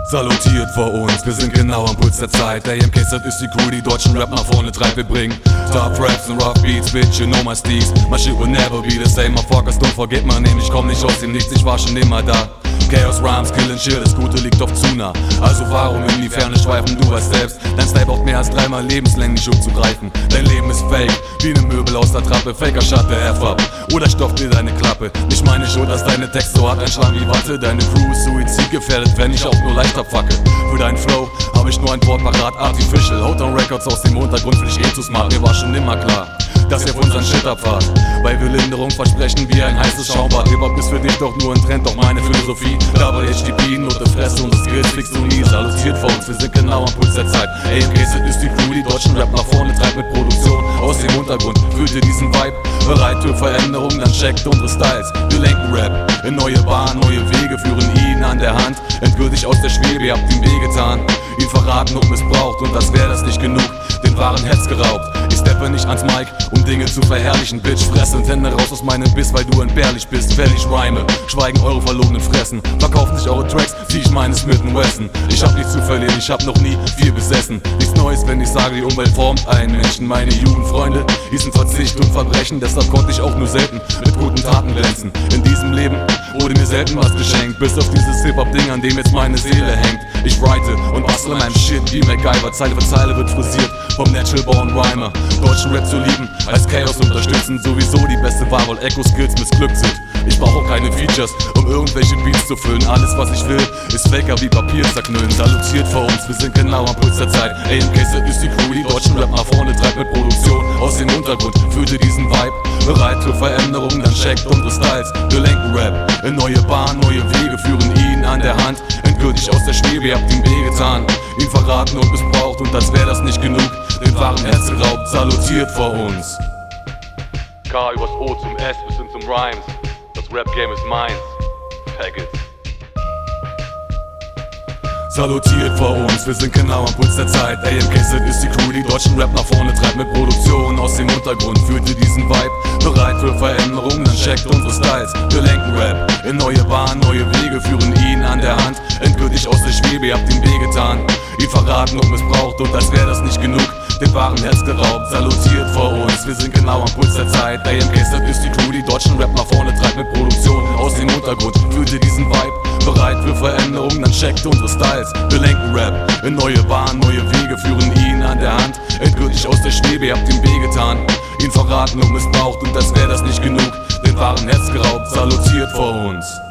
Salutiert vor uns, wir sind genau am Puls der Zeit. AMK ist die Crew, die deutschen Rap nach vorne treibt. Wir bringen Top Raps und Rough Beats, bitch, you know my steez. My shit will never be the same, motherfuckers, don't forget my name. Ich komm nicht aus dem Nichts, ich war schon immer da. Chaos Rhymes, Kill and Shit, das Gute liegt oft zu nah. Also warum in die Ferne schweifen, du weißt selbst. Dein Style braucht mehr als 3-mal lebenslänglich umzugreifen. Dein Leben ist fake, wie ne Möbel aus der Trappe. Faker shut the F up, oder stopf dir deine Klappe. Nicht meine Schuld, dass deine Texte so hart einschlagen wie Watte. Deine Crew ist suizidgefährdet, wenn ich auch nur leicht abfacke. Für deinen Flow hab ich nur ein Wort parat, Artificial. Hotel Records aus dem Untergrund will ich zu smart. Mir war schon immer klar, dass ihr auf unseren Shit abfahrt. Weil wir Linderung versprechen wie ein heißes Schaumbad. Hip-Hop ist für dich doch nur ein Trend, doch meine Philosophie. Dabei HDP, Note Fresse und das Skills fliegst du nie. Salutiert vor uns, wir sind genau am Puls der Zeit. AMK ist die Crew, die deutschen Rap nach vorne treibt mit Produktion aus dem Untergrund. Fühlt ihr diesen Vibe? Bereit für Veränderung, dann checkt unsere Styles. Wir lenken Rap in neue Bahnen, neue Wege, führen ihn an der Hand. Endgültig aus der Schwebe, ihr habt ihm wehgetan. Ihn verraten und missbraucht und das wäre das nicht genug. Den wahren Herz geraubt. Ich steppe nicht ans Mic, um Dinge zu verherrlichen. Bitch, fresse und Hände raus aus meinem Biss, weil du entbehrlich bist. Fällig rhyme, schweigen eure verlogenen Fressen. Verkaufen sich eure Tracks, zieh ich meine Smith & Wesson. Ich hab nichts zu verlieren, ich hab noch nie viel besessen. Nichts Neues, wenn ich sage, die Umwelt formt einen Menschen. Meine Jugendfreunde hießen Verzicht und Verbrechen. Deshalb konnte ich auch nur selten mit guten Taten glänzen. In diesem Leben wurde mir selten was geschenkt, bis auf dieses Hip-Hop-Ding, an dem jetzt meine Seele hängt. Ich write und bastle meinem Shit wie MacGyver. Zeile für Zeile wird frisiert vom Natural Born Rhymer. Deutschen Rap zu lieben, als Chaos unterstützen. Sowieso die beste Wahl, weil Echo-Skills missglückt sind. Ich brauche keine Features, um irgendwelche Beats zu füllen. Alles was ich will, ist faker wie Papier zerknüllen. Salutiert vor uns, wir sind genau am Puls der Zeit. AMK ist die Crew, die deutschen Rap nach vorne treibt mit Produktion aus dem Untergrund. Fühlt ihr diesen Vibe? Bereit für Veränderung, dann checkt unsere Styles. Wir lenken Rap in neue Bahnen, neue Wege, führen ihn an der Hand. Endgültig aus der Schwebe, ihr habt ihm wehgetan. Ihn verraten und missbraucht und das wäre das nicht genug. Den wahren Herz geraubt, salutiert vor uns. K übers O zum S bis hin zum Rhymes. Das Rap-Game ist meins. Pack it. Salutiert vor uns, wir sind genau am Puls der Zeit. AMK ist die Crew, die deutschen Rap nach vorne treibt mit Produktion aus dem Untergrund. Fühlt ihr diesen Vibe? Bereit für Veränderung, dann checkt unsere Styles. Wir lenken Rap in neue Bahnen, neue Wege, führen ihn an der Hand. Endgültig aus der Schwebe, ihr habt ihm wehgetan. Ihn verraten und missbraucht und als wäre das nicht genug. Den wahren Herz geraubt, salutiert vor uns, wir sind genau am Puls der Zeit. AMK ist die Crew, die deutschen Rap nach vorne treibt mit Produktion aus dem Untergrund. Fühlt ihr diesen Vibe? Bereit für Veränderung, dann checkt unsere Styles. Wir lenken Rap in neue Bahnen, neue Wege, führen ihn an der Hand. Endgültig aus der Schwebe, ihr habt ihm wehgetan. Ihn verraten und missbraucht und das wäre das nicht genug. Den wahren Herz geraubt, salutiert vor uns.